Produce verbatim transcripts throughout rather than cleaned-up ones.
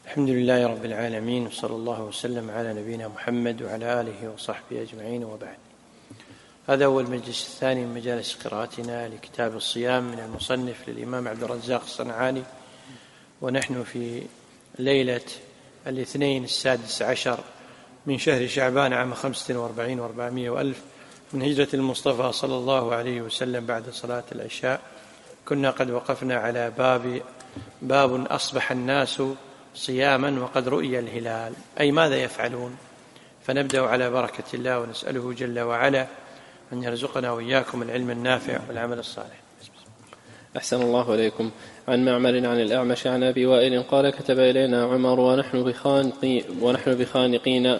الحمد لله رب العالمين، وصلى الله وسلم على نبينا محمد وعلى آله وصحبه أجمعين، وبعد. هذا هو المجلس الثاني من مجالس قراءتنا لكتاب الصيام من المصنف للإمام عبد الرزاق الصنعاني، ونحن في ليلة الاثنين السادس عشر من شهر شعبان عام خمسة وأربعين وأربعمائة وألف من هجرة المصطفى صلى الله عليه وسلم بعد صلاة العشاء. كنا قد وقفنا على باب باب أصبح الناس صياما وقد رؤي الهلال، أي ماذا يفعلون؟ فنبدأ على بركة الله ونسأله جل وعلا أن يرزقنا وإياكم العلم النافع والعمل الصالح. أحسن الله إليكم. عن معمر عن الأعمش عن أبي وائل قال: كتب إلينا عمر ونحن بخانقين, ونحن بخانقين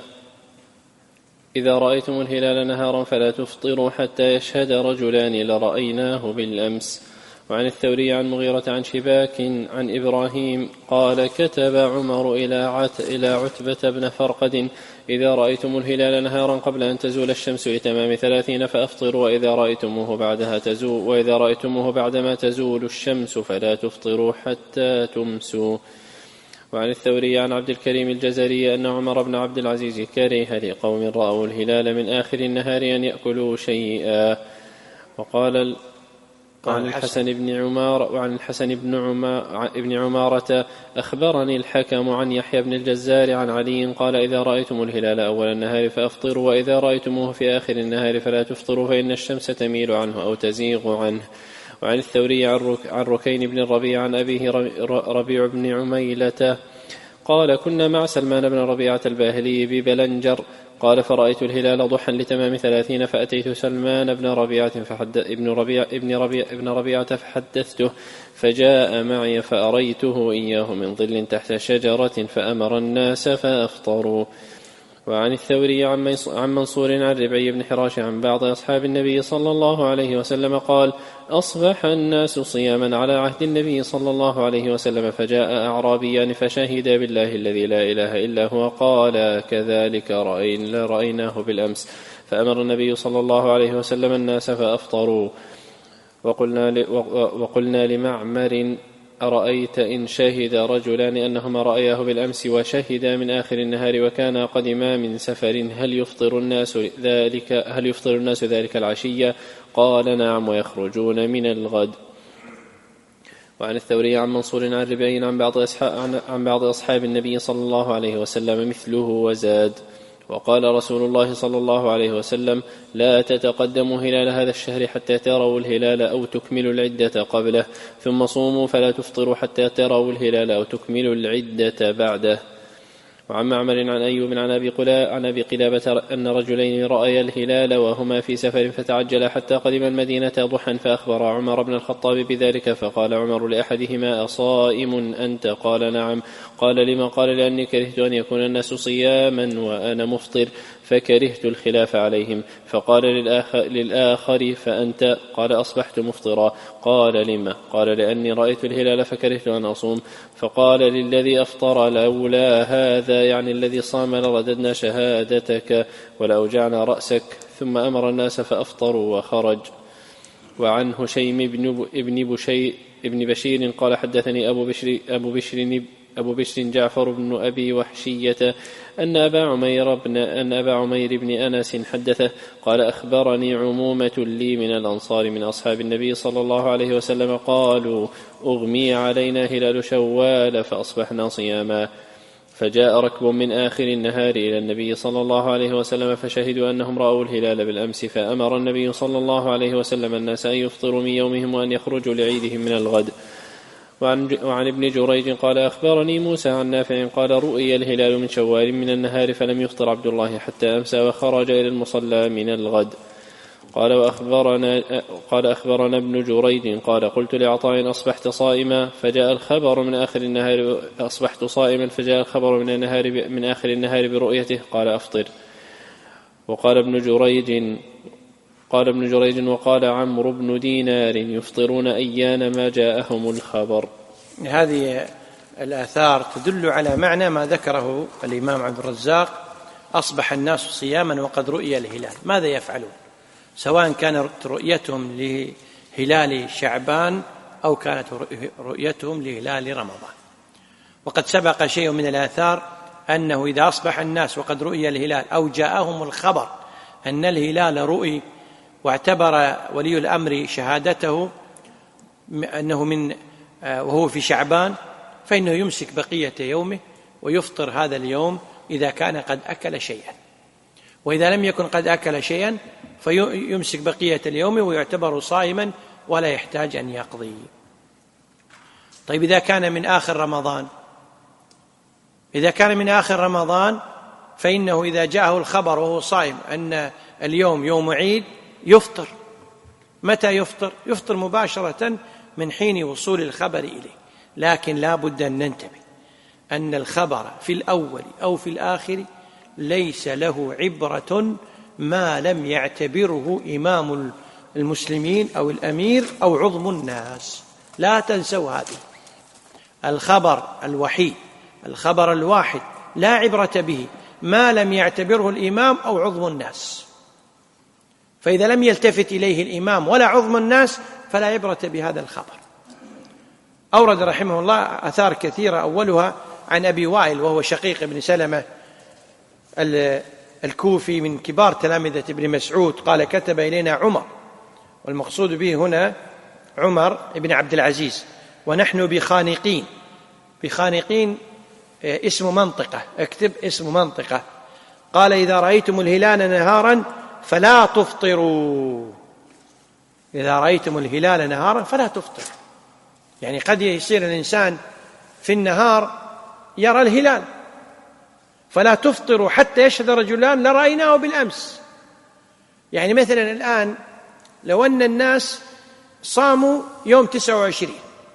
إذا رأيتم الهلال نهارا فلا تفطروا حتى يشهد رجلان لرأيناه بالأمس. وعن الثوري عن مغيرة عن شباك عن إبراهيم قال: كتب عمر إلى, عت إلى عتبة بن فرقد: إذا رأيتم الهلال نهارا قبل أن تزول الشمس لتمام ثلاثين فأفطروا، وإذا رأيتموه بعدها تزول وإذا رأيتموه بعدما تزول الشمس فلا تفطروا حتى تمسوا. وعن الثوري عن عبد الكريم الجزري أن عمر بن عبد العزيز كره لقوم رأوا الهلال من آخر النهار أن يأكلوا شيئا. وقال عن الحسن بن عمار وعن الحسن بن عمار ابن عمارة: أخبرني الحكم عن يحيى بن الجزار عن علي قال: إذا رأيتم الهلال أول النهار فأفطروا، وإذا رأيتموه في آخر النهار فلا تفطروا، فإن الشمس تميل عنه أو تزيغ عنه. وعن الثوري عن ركين بن الربيع عن أبيه ربيع بن عميلة قال: كنا مع سلمان بن ربيعة الباهلي ببلنجر قال: فرأيت الهلال ضحى لتمام ثلاثين فأتيت سلمان بن ربيعة فحدث ابن ربيعة ابن ربيعة ابن ربيعة فحدثته، فجاء معي فأريته إياه من ظل تحت شجرة فأمر الناس فأفطروا. وعن الثوري عن منصور عن ربعي بن حراش عن بعض أصحاب النبي صلى الله عليه وسلم قال: أصبح الناس صياما على عهد النبي صلى الله عليه وسلم، فجاء أعرابيان فشهدا بالله الذي لا إله إلا هو قال: كذلك رأيناه بالأمس، فأمر النبي صلى الله عليه وسلم الناس فأفطروا. وقلنا, وقلنا لمعمر: أرأيت إن شهد رجلان أنهما رأياه بالأمس وشهدا من آخر النهار وكانا قدما من سفر هل يفطر الناس ذلك هل يفطر الناس ذلك العشية؟ قال: نعم، ويخرجون من الغد. وعن الثوري عن منصور عن ربعين عن بعض أصحاب, عن بعض أصحاب النبي صلى الله عليه وسلم مثله وزاد. وقال رسول الله صلى الله عليه وسلم: لا تتقدموا هلال هذا الشهر حتى تروا الهلال أو تكملوا العدة قبله، ثم صوموا فلا تفطروا حتى تروا الهلال أو تكملوا العدة بعده. وعن معمر عن أيوب عن أبي عن أبي قلابة أن رجلين رأيا الهلال وهما في سفر فتعجلا حتى قدم المدينة ضحى، فأخبر عمر بن الخطاب بذلك، فقال عمر لأحدهما: أصائم أنت؟ قال: نعم. قال: لما؟ قال: لأني كرهت أن يكون الناس صياما وأنا مفطر، فكرهت الخلاف عليهم. فقال للآخر, للآخر: فأنت؟ قال: أصبحت مفطرا. قال: لما؟ قال: لأني رأيت الهلال فكرهت أن أصوم. فقال للذي أفطر: لولا هذا، يعني الذي صام، لرددنا شهادتك ولأوجعنا رأسك. ثم أمر الناس فأفطروا وخرج. وعن هشيم بن ابن بشير ابن بشير قال: حدثني أبو بشر أبو بشر أبو بشر جعفر بن أبي وحشية أن أبا عمير بن أن أبا عمير بن أنس حدثه قال: أخبرني عمومة لي من الأنصار من أصحاب النبي صلى الله عليه وسلم قالوا: أغمي علينا هلال شوال فأصبحنا صياما، فجاء ركب من آخر النهار إلى النبي صلى الله عليه وسلم فشهدوا أنهم رأوا الهلال بالأمس، فأمر النبي صلى الله عليه وسلم الناس أن يفطروا من يومهم وأن يخرجوا لعيدهم من الغد. وعن, وعن ابن جريج قال: أخبرني موسى عن نافع قال: رؤي الهلال من شوال من النهار فلم يفطر عبد الله حتى أمسى وخرج إلى المصلى من الغد. قال: وأخبرنا قال أخبرنا ابن جريج قال: قلت لعطاء: أصبحت صائما؟ فجاء الخبر من آخر النهار أصبحت صائما فجاء الخبر من النهار من آخر النهار برؤيته، قال: أفطر. وقال ابن جريج قال ابن جريج وقال عمرو بن دينار: يفطرون أيان ما جاءهم الخبر. هذه الآثار تدل على معنى ما ذكره الإمام عبد الرزاق: أصبح الناس صياما وقد رؤي الهلال. ماذا يفعلون؟ سواء كانت رؤيتهم لهلال شعبان أو كانت رؤيتهم لهلال رمضان. وقد سبق شيء من الآثار أنه إذا أصبح الناس وقد رؤي الهلال أو جاءهم الخبر أن الهلال رؤي واعتبر ولي الأمر شهادته أنه من وهو في شعبان، فإنه يمسك بقية يومه ويفطر هذا اليوم إذا كان قد أكل شيئا، وإذا لم يكن قد أكل شيئا فيمسك بقية اليوم ويعتبر صائما ولا يحتاج أن يقضي. طيب إذا كان من آخر رمضان، إذا كان من آخر رمضان فإنه إذا جاءه الخبر وهو صائم أن اليوم يوم عيد يفطر. متى يفطر؟ يفطر مباشرة من حين وصول الخبر إليه، لكن لا بد أن ننتبه أن الخبر في الأول أو في الآخر ليس له عبرة ما لم يعتبره إمام المسلمين أو الأمير أو عظم الناس. لا تنسوا هذه. الخبر الوحيد، الخبر الواحد لا عبرة به ما لم يعتبره الإمام أو عظم الناس، فإذا لم يلتفت إليه الإمام ولا عظم الناس فلا عبرة بهذا الخبر. أورد رحمه الله آثار كثيرة، أولها عن أبي وائل وهو شقيق بن سلمة الكوفي من كبار تلامذة ابن مسعود، قال كتب إلينا عمر، والمقصود به هنا عمر بن عبد العزيز، ونحن بخانقين. بخانقين اسم منطقة، اكتب اسم منطقة. قال إذا رأيتم الهلال نهارا فلا تفطروا. إذا رأيتم الهلال نهارا فلا تفطر، يعني قد يصير الإنسان في النهار يرى الهلال فلا تفطروا حتى يشهد رجلان لرأيناه بالأمس. يعني مثلا الآن لو أن الناس صاموا يوم تسعة وعشرين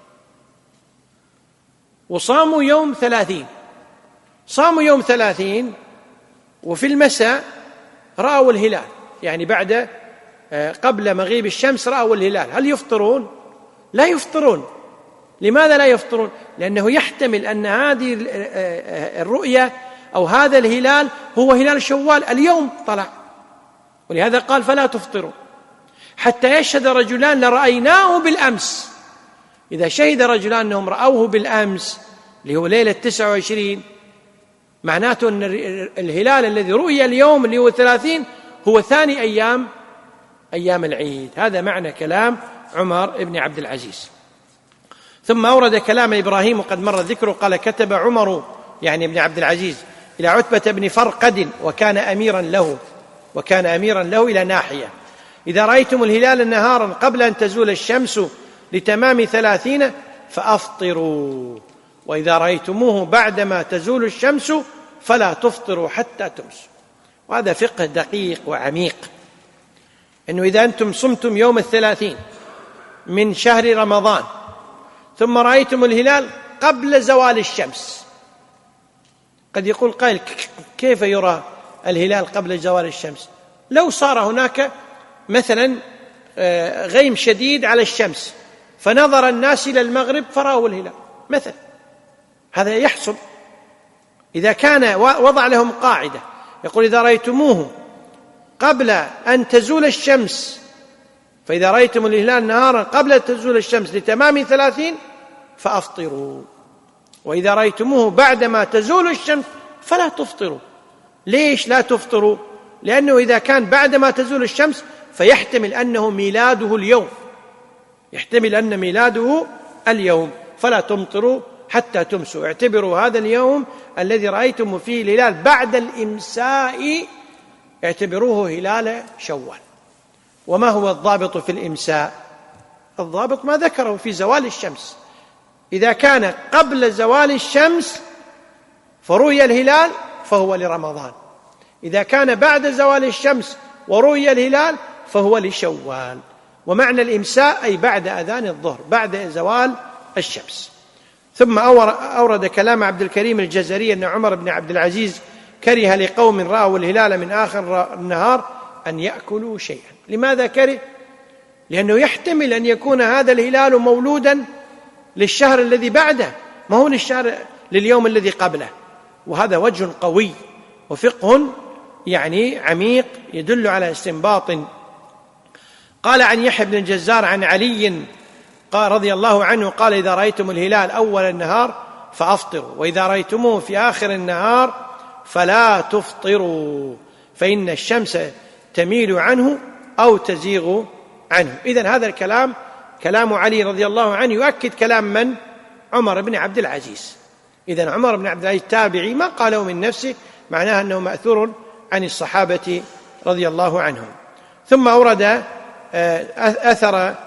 وصاموا يوم ثلاثين، صاموا يوم ثلاثين وفي المساء رأوا الهلال، يعني بعد قبل مغيب الشمس رأوا الهلال، هل يفطرون؟ لا يفطرون. لماذا لا يفطرون؟ لأنه يحتمل أن هذه الرؤية أو هذا الهلال هو هلال شوال اليوم طلع، ولهذا قال فلا تفطروا حتى يشهد رجلان لرأيناه بالأمس. إذا شهد رجلان أنهم رأوه بالأمس اللي هو ليلة تسعة وعشرين، معناته أن الهلال الذي رؤي اليوم اللي هو ثلاثين هو ثاني أيام أيام العيد. هذا معنى كلام عمر بن عبد العزيز. ثم أورد كلام إبراهيم وقد مر ذكره، قال كتب عمر يعني ابن عبد العزيز إلى عتبة بن فرقد وكان أميرا له وكان أميرا له إلى ناحية: إذا رأيتم الهلال نهارا قبل أن تزول الشمس لتمام ثلاثين فأفطروا، وإذا رأيتموه بعدما تزول الشمس فلا تفطروا حتى تمسوا. وهذا فقه دقيق وعميق، أنه إذا أنتم صمتم يوم الثلاثين من شهر رمضان ثم رأيتم الهلال قبل زوال الشمس، قد يقول قائل كيف يرى الهلال قبل زوال الشمس؟ لو صار هناك مثلا غيم شديد على الشمس فنظر الناس إلى المغرب فرأوا الهلال مثلا، هذا يحصل. إذا كان وضع لهم قاعدة يقول إذا رأيتموه قبل أن تزول الشمس، فإذا رأيتم الهلال نهارا قبل أن تزول الشمس لتمام ثلاثين فأفطروا، وإذا رأيتموه بعدما تزول الشمس فلا تفطروا. ليش لا تفطروا؟ لأنه إذا كان بعدما تزول الشمس فيحتمل أنه ميلاده اليوم، يحتمل أن ميلاده اليوم، فلا تمطروا حتى تمسوا. اعتبروا هذا اليوم الذي رأيتم فيه الهلال بعد الإمساء اعتبروه هلال شوال. وما هو الضابط في الإمساء؟ الضابط ما ذكره في زوال الشمس. إذا كان قبل زوال الشمس فرؤي الهلال فهو لرمضان، إذا كان بعد زوال الشمس ورؤي الهلال فهو لشوال. ومعنى الإمساء أي بعد أذان الظهر، بعد زوال الشمس. ثم أورد كلام عبد الكريم الجزري أن عمر بن عبد العزيز كره لقوم رأوا الهلال من آخر النهار أن يأكلوا شيئا. لماذا كره؟ لأنه يحتمل أن يكون هذا الهلال مولودا للشهر الذي بعده، ما هو للشهر لليوم الذي قبله. وهذا وجه قوي وفقه يعني عميق يدل على استنباط. قال عن يحيى بن الجزار عن علي قال رضي الله عنه قال إذا رأيتم الهلال أول النهار فأفطروا، وإذا رأيتموه في آخر النهار فلا تفطروا، فإن الشمس تميل عنه أو تزيغ عنه. إذن هذا الكلام كلام علي رضي الله عنه يؤكد كلام من؟ عمر بن عبد العزيز. إذن عمر بن عبد العزيز تابعي، ما قاله من نفسه، معناه أنه مأثور عن الصحابة رضي الله عنهم. ثم أورد أثر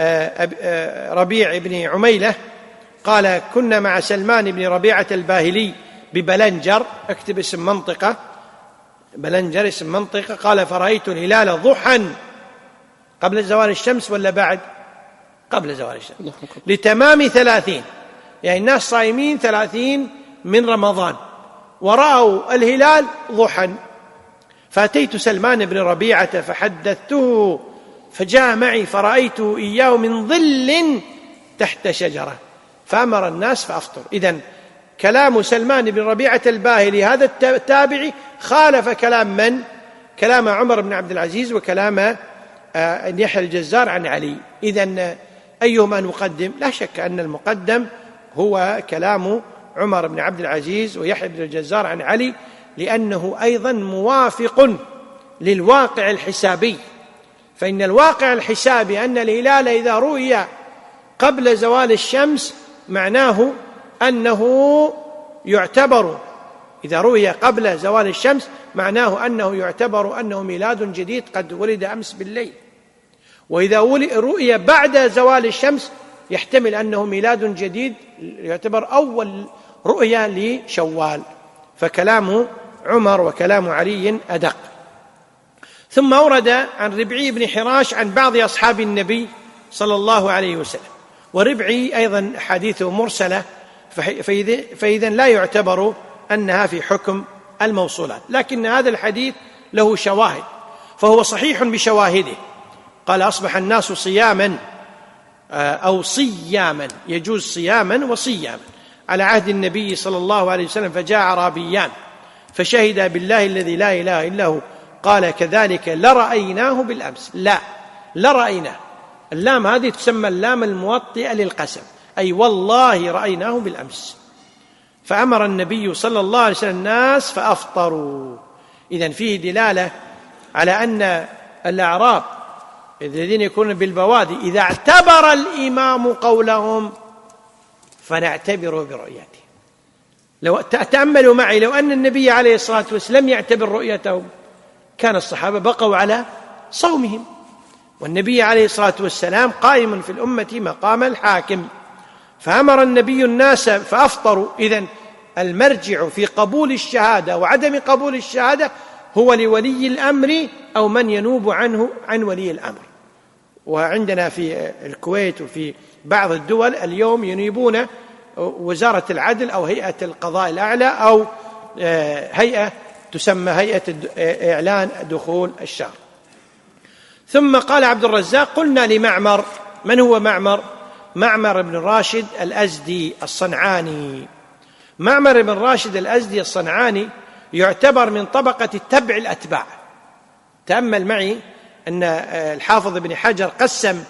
ربيع بن عميلة قال: كنا مع سلمان بن ربيعة الباهلي ببلنجر، اكتب اسم منطقة، بلنجر اسم منطقة. قال: فرأيت الهلال ضحى قبل زوال الشمس ولا بعد؟ قبل زوال الشمس، لتمام ثلاثين، يعني الناس صايمين ثلاثين من رمضان ورأوا الهلال ضحى. فأتيت سلمان بن ربيعة فحدثته، فجاء معي فرأيته إياه من ظل تحت شجرة، فأمر الناس فأفطر. إذن كلام سلمان بن ربيعة الباهلي هذا التابعي خالف كلام من؟ كلام عمر بن عبد العزيز وكلام يحيى الجزار عن علي. إذن أيهما نقدم؟ لا شك أن المقدم هو كلام عمر بن عبد العزيز ويحيى بن الجزار عن علي، لأنه أيضا موافق للواقع الحسابي. فإن الواقع الحسابي أن الهلال إذا رؤي قبل زوال الشمس معناه أنه يعتبر، إذا رؤي قبل زوال الشمس معناه أنه يعتبر أنه ميلاد جديد قد ولد أمس بالليل. وإذا رؤي بعد زوال الشمس يحتمل أنه ميلاد جديد، يعتبر أول رؤيا لشوال. فكلام عمر وكلام علي أدق. ثم أورد عن ربعي بن حراش عن بعض أصحاب النبي صلى الله عليه وسلم، وربعي أيضا حديثه مرسلة، فإذا لا يعتبر أنها في حكم الموصولات، لكن هذا الحديث له شواهد فهو صحيح بشواهده. قال: أصبح الناس صياما أو صياما، يجوز صياما وصياما، على عهد النبي صلى الله عليه وسلم، فجاء أعرابيان فشهد بالله الذي لا إله إلا هو قال: كذلك لرأيناه بالأمس. لا لرأيناه، اللام هذه تسمى اللام الموطئة للقسم، أي والله رأيناه بالأمس. فأمر النبي صلى الله عليه وسلم الناس فأفطروا. إذن فيه دلالة على أن الأعراب الذين يكونون بالبوادي إذا اعتبر الإمام قولهم فنعتبر برؤيته. لو تأملوا معي، لو أن النبي عليه الصلاة والسلام لم يعتبر رؤيتهم كان الصحابة بقوا على صومهم، والنبي عليه الصلاة والسلام قائم في الأمة مقام الحاكم. فأمر النبي الناس فأفطروا. إذن المرجع في قبول الشهادة وعدم قبول الشهادة هو لولي الأمر أو من ينوب عنه عن ولي الأمر. وعندنا في الكويت وفي بعض الدول اليوم ينيبون وزارة العدل أو هيئة القضاء الأعلى أو هيئة تسمى هيئة إعلان دخول الشهر. ثم قال عبد الرزاق: قلنا لمعمر. من هو معمر؟ معمر بن راشد الأزدي الصنعاني. معمر بن راشد الأزدي الصنعاني يعتبر من طبقة التبع الأتباع. تأمل معي أن الحافظ ابن حجر قسم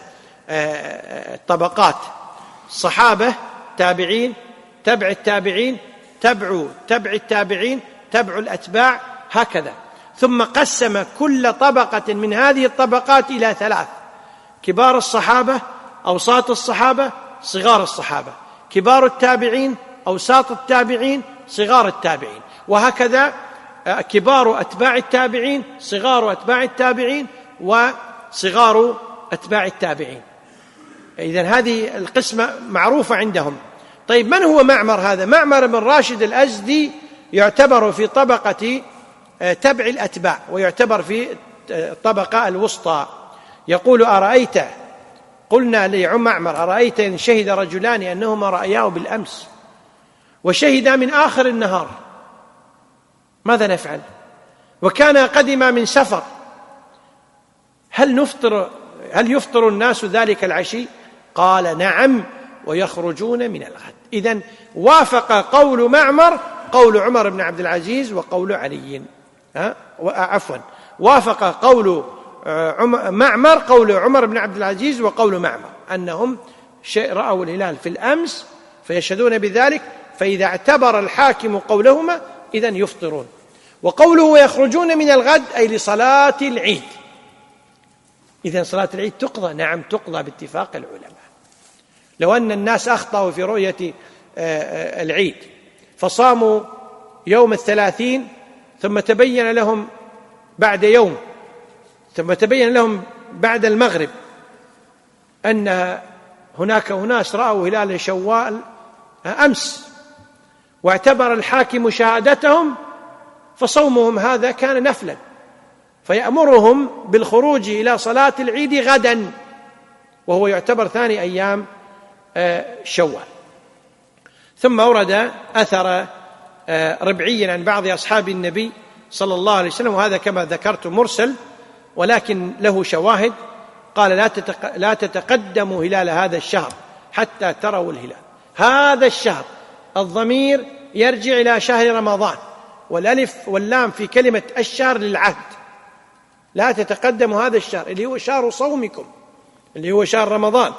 الطبقات: صحابة، تابعين، تبع التابعين، تبع تبع التابعين، تبع الأتباع، هكذا. ثم قسم كل طبقة من هذه الطبقات إلى ثلاث: كبار الصحابة، أوساط الصحابة، صغار الصحابة، كبار التابعين، أوساط التابعين، صغار التابعين، وهكذا كبار أتباع التابعين، صغار أتباع التابعين، وصغار أتباع التابعين. إذن هذه القسمة معروفة عندهم. طيب، من هو معمر هذا؟ معمر بن راشد الأزدي يعتبر في طبقة تبع الأتباع، ويعتبر في الطبقة الوسطى. يقول: أرأيت، قلنا لمعمر: أرأيت إن شهد رجلان أنهما رأياه بالأمس وشهدا من آخر النهار، ماذا نفعل؟ وكان قدما من سفر، هل نفطر هل يفطر الناس ذلك العشي؟ قال: نعم، ويخرجون من الغد. إذن وافق قول معمر قول عمر بن عبد العزيز وقول علي، ها؟ عفوا وافق قول معمر قول عمر بن عبد العزيز وقول معمر، أنهم رأوا الهلال في الأمس فيشهدون بذلك، فإذا اعتبر الحاكم قولهما إذن يفطرون. وقوله يخرجون من الغد أي لصلاة العيد. إذن صلاة العيد تقضى؟ نعم تقضى باتفاق العلماء. لو أن الناس أخطأوا في رؤية العيد فصاموا يوم الثلاثين ثم تبين لهم بعد يوم ثم تبين لهم بعد المغرب أن هناك أناس رأوا هلال شوال أمس واعتبر الحاكم شهادتهم، فصومهم هذا كان نفلا، فيأمرهم بالخروج إلى صلاة العيد غدا وهو يعتبر ثاني أيام شوال. ثم أورد أثر ربعي عن بعض أصحاب النبي صلى الله عليه وسلم، وهذا كما ذكرت مرسل ولكن له شواهد. قال لا, تتق... لا تتقدموا هلال هذا الشهر حتى تروا الهلال. هذا الشهر الضمير يرجع إلى شهر رمضان، والألف واللام في كلمة الشهر للعهد. لا تتقدموا هذا الشهر اللي هو شهر صومكم اللي هو شهر رمضان،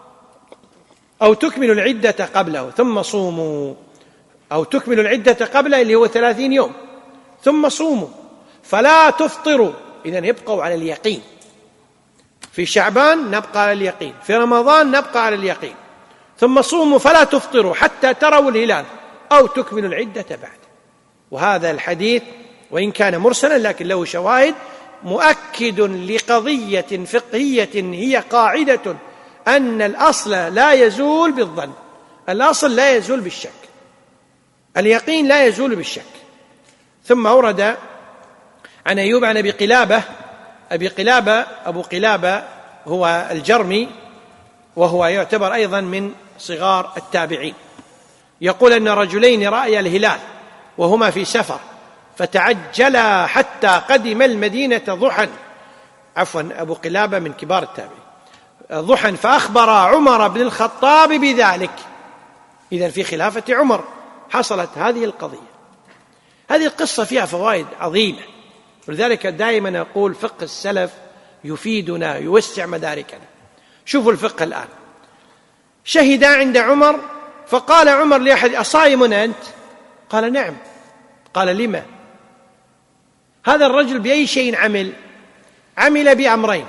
أو تكملوا العدة قبله ثم صوموا، أو تكملوا العدة قبله اللي هو ثلاثين يوم ثم صوموا، فلا تفطروا. إذن يبقوا على اليقين. في شعبان نبقى على اليقين، في رمضان نبقى على اليقين. ثم صوموا فلا تفطروا حتى تروا الهلال أو تكملوا العدة بعد. وهذا الحديث وإن كان مرسلا لكن له شواهد مؤكد لقضية فقهية هي قاعدة أن الأصل لا يزول بالظن، الأصل لا يزول بالشك، اليقين لا يزول بالشك. ثم أورد عن أيوب عن أبي قلابة أبي قلابة أبو قلابة هو الجرمي وهو يعتبر أيضا من صغار التابعين، يقول أن رجلين رأيا الهلال وهما في سفر فتعجلا حتى قدم المدينة ضحى، عفوا أبو قلابة من كبار التابعين، ضحى فأخبر عمر بن الخطاب بذلك. إذن في خلافة عمر حصلت هذه القضية. هذه القصة فيها فوائد عظيمة، ولذلك دائما نقول فقه السلف يفيدنا يوسع مداركنا. شوفوا الفقه الآن. شهد عند عمر فقال عمر لأحد أصائم أنت؟ قال نعم. قال لما؟ هذا الرجل بأي شيء عمل؟ عمل بأمرين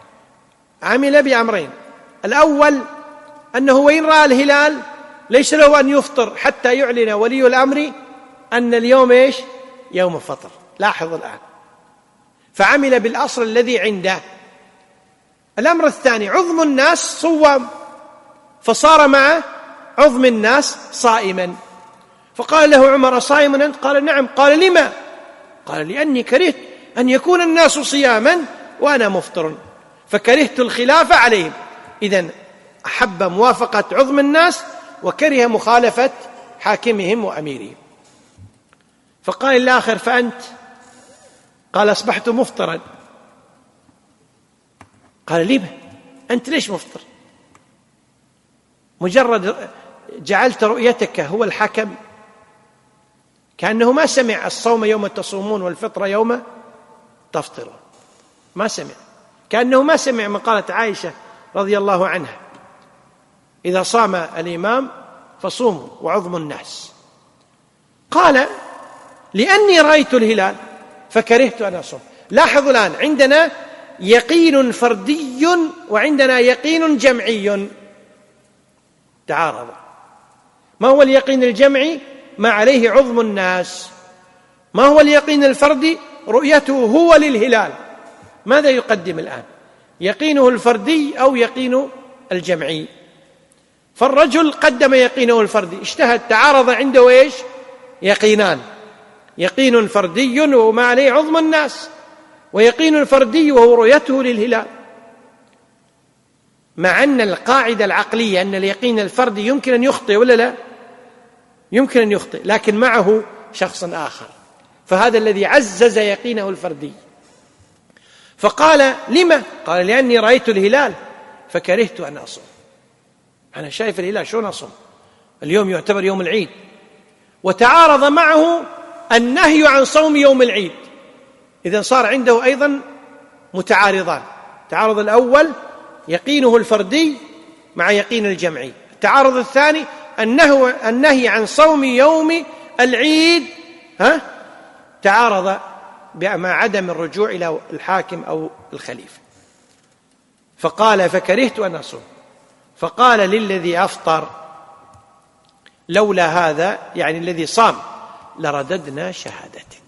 عمل بأمرين الأول أنه وإن رأى الهلال ليس له أن يفطر حتى يعلن ولي الأمر أن اليوم إيش؟ يوم فطر. لاحظ الآن، فعمل بالأصل الذي عنده. الأمر الثاني عظم الناس صوام، فصار مع عظم الناس صائما. فقال له عمر صائم أنت؟ قال نعم. قال لما؟ قال لأني كرهت أن يكون الناس صياما وأنا مفطر فكرهت الخلاف عليهم. إذن أحب موافقة عظم الناس وكره مخالفة حاكمهم وأميرهم. فقال الآخر فأنت؟ قال أصبحت مفطرا. قال لما؟ أنت ليش مفطر؟ مجرد جعلت رؤيتك هو الحكم، كأنه ما سمع الصوم يوم تصومون والفطر يوم تفطرون، ما سمع، كأنه ما سمع من قالت عائشة رضي الله عنها إذا صام الإمام فصوموا وعظم الناس. قال لأني رأيت الهلال فكرهت أن أصوم. لاحظوا الآن عندنا يقين فردي وعندنا يقين جمعي تعارض. ما هو اليقين الجمعي؟ ما عليه عظم الناس. ما هو اليقين الفردي؟ رؤيته هو للهلال. ماذا يقدم الآن؟ يقينه الفردي أو يقين الجمعي؟ فالرجل قدم يقينه الفردي، اجتهد، تعارض عنده إيش؟ يقينان، يقين فردي وما عليه عظم الناس، ويقين فردي وهو رؤيته للهلال. مع أن القاعدة العقلية أن اليقين الفردي يمكن أن يخطئ ولا لا؟ يمكن أن يخطئ، لكن معه شخص آخر، فهذا الذي عزز يقينه الفردي. فقال لما؟ قال لأني رأيت الهلال فكرهت أن أصوم. أنا شايف الهلال شلون أصوم؟ اليوم يعتبر يوم العيد. وتعارض معه النهي عن صوم يوم العيد. إذن صار عنده أيضا متعارضان. التعارض الأول يقينه الفردي مع يقين الجمعي، التعارض الثاني النهي, النهي عن صوم يوم العيد ها تعارض مع عدم الرجوع إلى الحاكم أو الخليفة، فقال فكرهت أن أصوم، فقال للذي أفطر لولا هذا، يعني الذي صام، لرددنا شهادتك.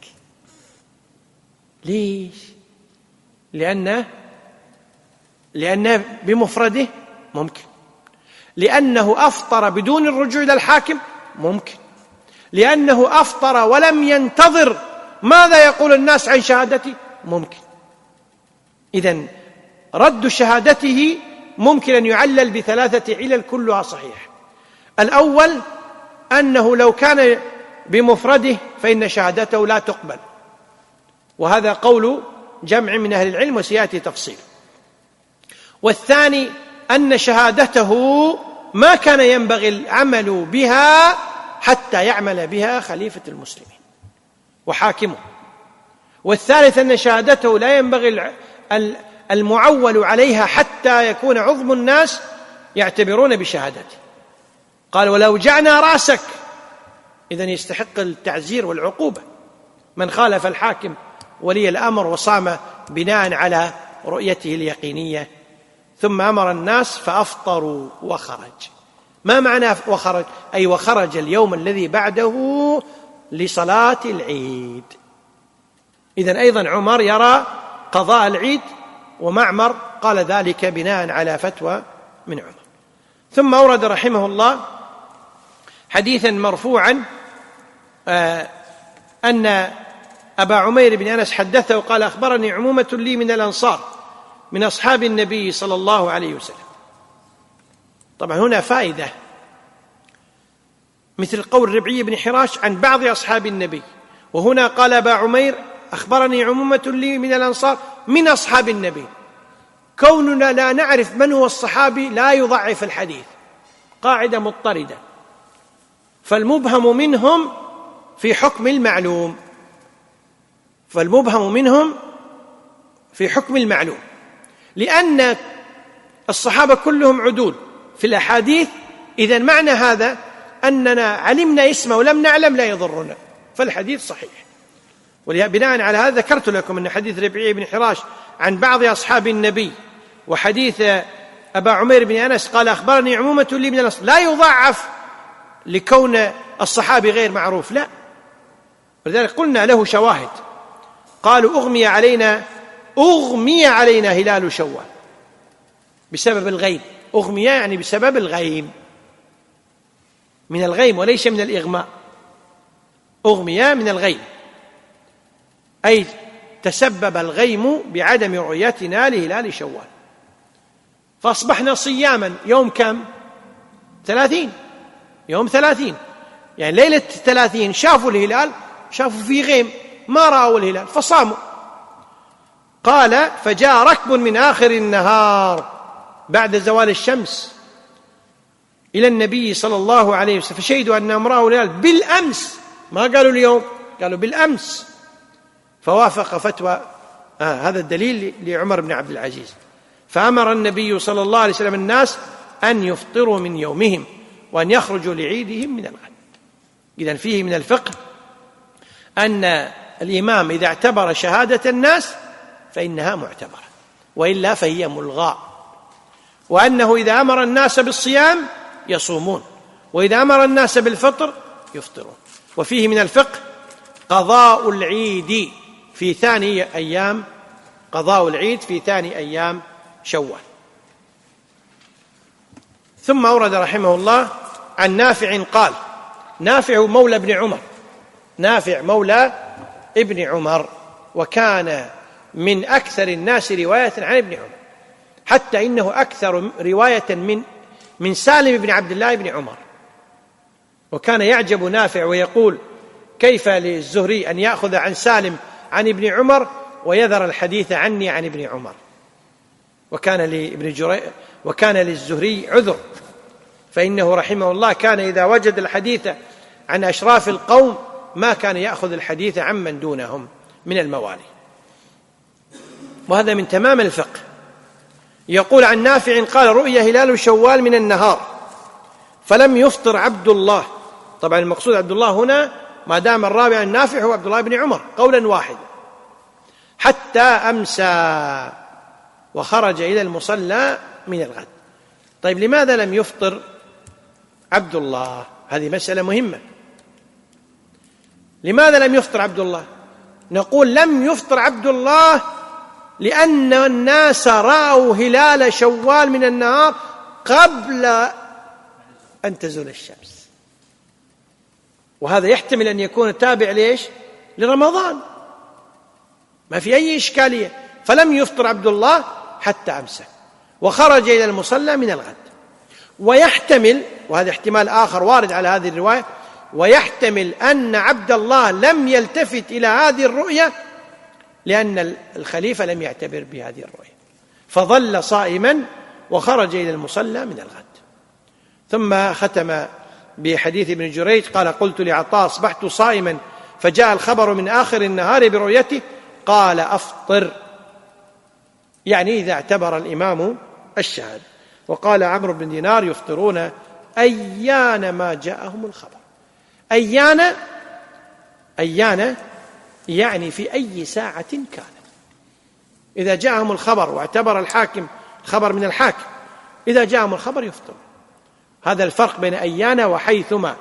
ليش؟ لأنه لأنه بمفرده ممكن، لأنه أفطر بدون الرجوع إلى الحاكم ممكن، لأنه أفطر ولم ينتظر ماذا يقول الناس عن شهادته ممكن. إذن رد شهادته ممكن أن يعلل بثلاثة علل كلها صحيح. الأول أنه لو كان بمفرده فإن شهادته لا تقبل، وهذا قول جمع من أهل العلم وسيأتي تفصيل. والثاني أن شهادته ما كان ينبغي العمل بها حتى يعمل بها خليفة المسلمين وحاكمه. والثالث أن شهادته لا ينبغي المعول عليها حتى يكون عظم الناس يعتبرون بشهادته. قال ولو جعنا رأسك، إذن يستحق التعزير والعقوبة من خالف الحاكم ولي الأمر وصام بناء على رؤيته اليقينية. ثم أمر الناس فأفطروا وخرج. ما معنى وخرج؟ أي وخرج اليوم الذي بعده لصلاة العيد. إذن أيضا عمر يرى قضاء العيد، ومعمر قال ذلك بناء على فتوى من عمر. ثم أورد رحمه الله حديثا مرفوعا آه أن أبا عمير بن أنس حدثه قال أخبرني عمومة لي من الأنصار من أصحاب النبي صلى الله عليه وسلم. طبعا هنا فائدة مثل قول ربعي بن حراش عن بعض أصحاب النبي، وهنا قال أبا عمير أخبرني عمومة لي من الأنصار من أصحاب النبي. كوننا لا نعرف من هو الصحابي لا يضعف الحديث، قاعدة مضطردة. فالمبهم منهم في حكم المعلوم فالمبهم منهم في حكم المعلوم لأن الصحابة كلهم عدول في الأحاديث. إذن معنى هذا أننا علمنا اسمه ولم نعلم لا يضرنا، فالحديث صحيح. وبناء على هذا ذكرت لكم أن حديث ربيعي بن حراش عن بعض أصحاب النبي وحديث أبا عمير بن أنس قال أخبرني عمومة لي من الأنصار لا يضعف لكون الصحابي غير معروف، لا، ولذلك قلنا له شواهد. قالوا أغمي علينا أغمي علينا هلال شوال بسبب الغيم. أغمي يعني بسبب الغيم، من الغيم وليس من الإغماء. أغمي من الغيم أي تسبب الغيم بعدم رؤيتنا لهلال شوال، فأصبحنا صياما يوم كم؟ ثلاثين، يوم ثلاثين، يعني ليلة ثلاثين شافوا الهلال، شافوا فيه غيم ما رأوا الهلال فصاموا. قال فجاء ركب من آخر النهار بعد زوال الشمس إلى النبي صلى الله عليه وسلم فشهدوا أنهم رأوا الهلال بالأمس، ما قالوا اليوم، قالوا بالأمس، فوافق فتوى آه هذا الدليل لعمر بن عبد العزيز. فأمر النبي صلى الله عليه وسلم الناس أن يفطروا من يومهم وأن يخرجوا لعيدهم من الغد. إذن فيه من الفقه أن الإمام إذا اعتبر شهادة الناس فإنها معتبرة، وإلا فهي ملغاة، وأنه إذا أمر الناس بالصيام يصومون، وإذا أمر الناس بالفطر يفطرون. وفيه من الفقه قضاء العيد في ثاني أيام قضاء العيد في ثاني أيام شوال. ثم أورد رحمه الله عن نافع قال، نافع مولى ابن عمر، نافع مولى ابن عمر، وكان من أكثر الناس رواية عن ابن عمر، حتى إنه أكثر رواية من من سالم بن عبد الله بن عمر. وكان يعجب نافع ويقول كيف للزهري أن يأخذ عن سالم عن ابن عمر ويذر الحديث عني عن ابن عمر. وكان لابن جري وكان للزهري عذر، فإنه رحمه الله كان إذا وجد الحديث عن أشراف القوم ما كان يأخذ الحديث عمن دونهم من الموالي. وهذا من تمام الفقه. يقول عن نافع قال رؤي هلال شوال من النهار فلم يفطر عبد الله. طبعا المقصود عبد الله هنا ما دام الراوي عن نافع هو عبد الله بن عمر قولا واحدا، حتى أمسى وخرج إلى المصلى من الغد. طيب لماذا لم يفطر عبد الله؟ هذه مسألة مهمة. لماذا لم يفطر عبد الله؟ نقول لم يفطر عبد الله لأن الناس رأوا هلال شوال من النهار قبل أن تزول الشمس، وهذا يحتمل أن يكون تابع ليش؟ لرمضان، ما في أي إشكالية. فلم يفطر عبد الله حتى أمسى وخرج إلى المصلى من الغد. ويحتمل، وهذا احتمال آخر وارد على هذه الرواية، ويحتمل أن عبد الله لم يلتفت إلى هذه الرؤية لأن الخليفة لم يعتبر بهذه الرؤية، فظل صائما وخرج إلى المصلى من الغد. ثم ختم بحديث ابن جريج قال: قلت لعطاء: أصبحت صائما فجاء الخبر من آخر النهار برؤيته، قال: أفطر، يعني إذا اعتبر الإمام الشهادة. وقال عمرو بن دينار: يفطرون أيان ما جاءهم الخبر. أيان أيان يعني في أي ساعة كان، إذا جاءهم الخبر واعتبر الحاكم الخبر من الحاكم، إذا جاءهم الخبر يفطر. هذا الفرق بين أيان وحيثما.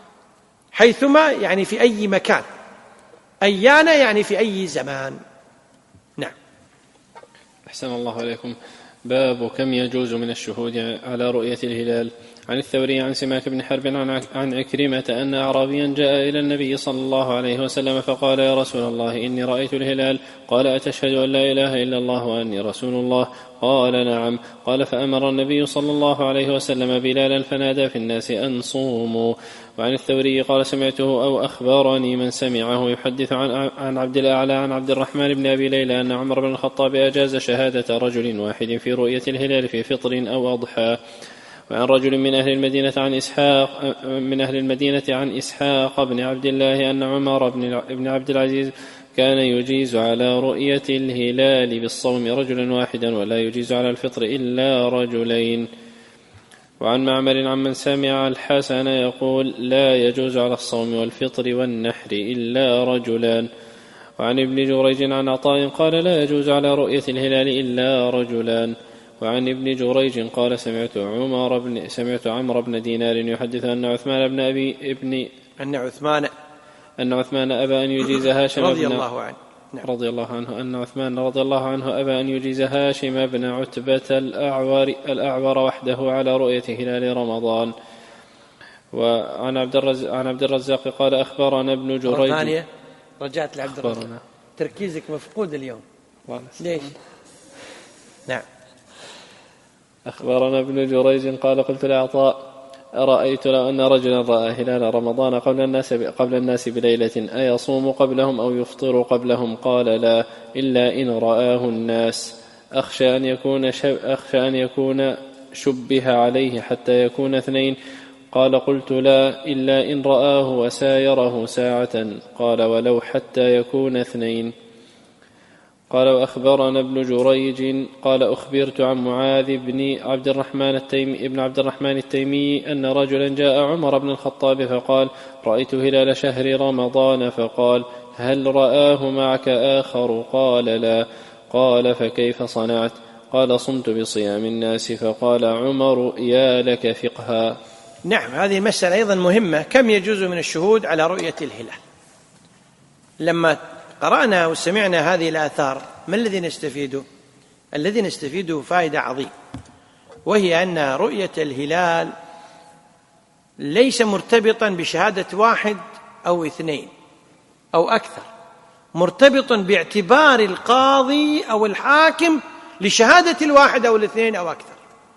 حيثما يعني في أي مكان، أيان يعني في أي زمان. نعم. أحسن الله عليكم. باب كم يجوز من الشهود على رؤية الهلال. عن الثوري عن سماك بن حرب عن عكرمة أن أعرابيا جاء إلى النبي صلى الله عليه وسلم فقال: يا رسول الله، إني رأيت الهلال. قال: أتشهد أن لا إله إلا الله وأني رسول الله؟ قال: نعم. قال: فأمر النبي صلى الله عليه وسلم بلالا فنادى في الناس أن صوموا. وعن الثوري قال: سمعته أو أخبرني من سمعه يحدث عن عن عبد الأعلى عن عبد الرحمن بن أبي ليلى أن عمر بن الخطاب أجاز شهادة رجل واحد في رؤية الهلال في فطر أو أضحى. وعن رجل من أهل المدينة عن إسحاق من أهل المدينة عن إسحاق بن عبد الله أن عمر بن عبد العزيز كان يجيز على رؤية الهلال بالصوم رجلا واحدا ولا يجيز على الفطر إلا رجلين. وعن معمر عمن سمع الحسن يقول: لا يجوز على الصوم والفطر والنحر إلا رجلان. وعن ابن جريج عن عطاء قال: لا يجوز على رؤية الهلال إلا رجلان. وعن ابن جريج قال: سمعت عمر بن سمعت عمرو بن دينار يحدث أن عثمان بن أبي ابن أن عثمان أن عثمان أبى أن يجيز هاشم رضي الله عنه نعم. رضي الله عنه أن عثمان رضي الله عنه أبى أن يجيز هاشم بن عتبة الأعور الأعور وحده على رؤية هلال رمضان. وعن عبد الرزاق عن عبد الرزاق قال: أخبرنا ابن جريج. ثانية رجعت لعبد الرزاق، تركيزك مفقود اليوم، ليش؟ نعم. أخبرنا ابن جريج قال: قلت لعطاء: أرأيت لو أن رجلا رأى هلال رمضان قبل الناس قبل الناس بليلة أيصوم قبلهم أو يفطر قبلهم؟ قال: لا، إلا إن رآه الناس. أخشى أن يكون أخشى أن يكون شبه عليه حتى يكون اثنين. قال: قلت: لا، إلا إن رآه وسايره ساعة. قال: ولو حتى يكون اثنين. قال: وأخبرنا ابن جريج قال: أخبرت عن معاذ بن عبد الرحمن التيمي ابن عبد الرحمن التيمي أن رجلا جاء عمر بن الخطاب فقال: رأيت هلال شهر رمضان. فقال: هل رآه معك آخر؟ قال: لا. قال: فكيف صنعت؟ قال: صمت بصيام الناس. فقال عمر: يا لك فقها. نعم، هذه المسألة أيضا مهمة. كم يجوز من الشهود على رؤية الهلال؟ لما قرأنا وسمعنا هذه الآثار ما الذي نستفيده؟ الذي نستفيده فائدة عظيمة، وهي أن رؤية الهلال ليس مرتبطا بشهادة واحد أو اثنين أو أكثر، مرتبط باعتبار القاضي أو الحاكم لشهادة الواحد أو الاثنين أو أكثر.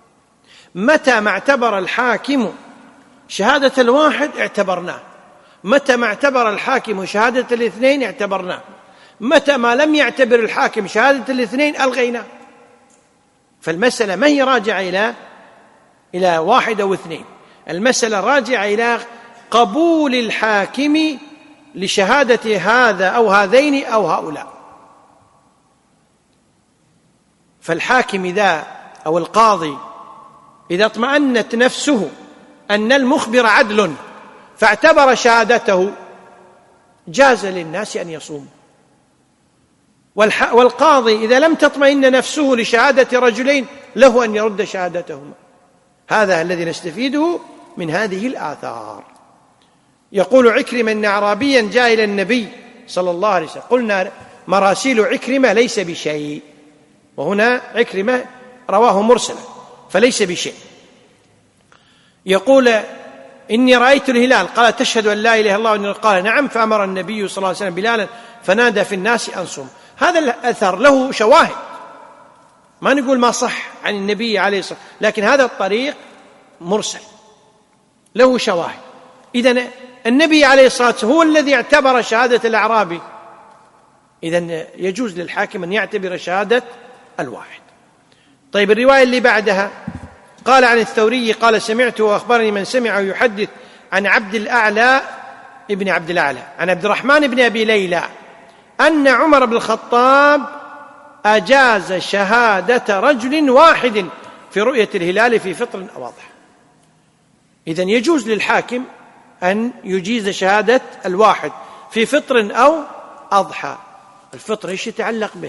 متى ما اعتبر الحاكم شهادة الواحد اعتبرناه، متى ما اعتبر الحاكم شهادة الاثنين اعتبرناه، متى ما لم يعتبر الحاكم شهادة الاثنين ألغيناه. فالمسألة ما هي راجعة إلى إلى واحد أو اثنين، المسألة راجعة إلى قبول الحاكم لشهادة هذا أو هذين أو هؤلاء. فالحاكم إذا أو القاضي إذا اطمأنت نفسه أن المخبر عدل فاعتبر شهادته، جاز للناس أن يصوموا. والقاضي إذا لم تطمئن نفسه لشهادة رجلين له أن يرد شهادتهما. هذا الذي نستفيده من هذه الآثار. يقول عكرمة إن أعرابيا جاء إلى النبي صلى الله عليه وسلم، قلنا مراسيل عكرمة ليس بشيء، وهنا عكرمة رواه مرسلا فليس بشيء. يقول إني رأيت الهلال، قال تشهد أن لا إله إلا الله وإن، قال نعم، فأمر النبي صلى الله عليه وسلم بلالا فنادى في الناس أن صوم. هذا الأثر له شواهد، ما نقول ما صح عن النبي عليه الصلاة والسلام، لكن هذا الطريق مرسل له شواهد. إذن النبي عليه الصلاة والسلام هو الذي اعتبر شهادة الأعرابي، إذن يجوز للحاكم أن يعتبر شهادة الواحد. طيب الرواية اللي بعدها قال عن الثوري قال سمعت وأخبرني من سمع يحدث عن عبد الأعلى ابن عبد الأعلى عن عبد الرحمن بن أبي ليلى أن عمر بن الخطاب أجاز شهادة رجل واحد في رؤية الهلال في فطر أو أضحى. إذن يجوز للحاكم أن يجيز شهادة الواحد في فطر أو أضحى. الفطر إيش يتعلق به؟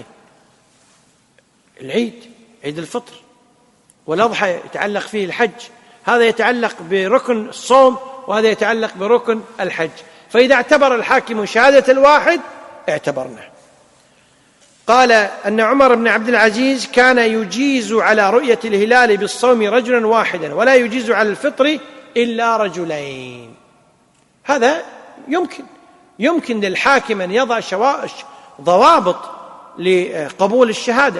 العيد، عيد الفطر، والأضحى يتعلق فيه الحج، هذا يتعلق بركن الصوم وهذا يتعلق بركن الحج. فإذا اعتبر الحاكم شهادة الواحد اعتبرناه. قال أن عمر بن عبد العزيز كان يجيز على رؤية الهلال بالصوم رجلا واحدا ولا يجيز على الفطر إلا رجلين. هذا يمكن يمكن للحاكم أن يضع ضوابط لقبول الشهادة.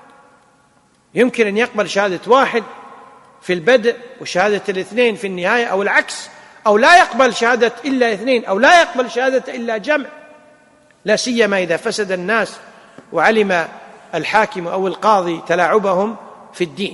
يمكن أن يقبل شهادة واحد في البدء وشهادة الاثنين في النهاية، أو العكس، أو لا يقبل شهادة إلا اثنين، أو لا يقبل شهادة إلا جمع، لا سيما إذا فسد الناس وعلم الحاكم أو القاضي تلاعبهم في الدين.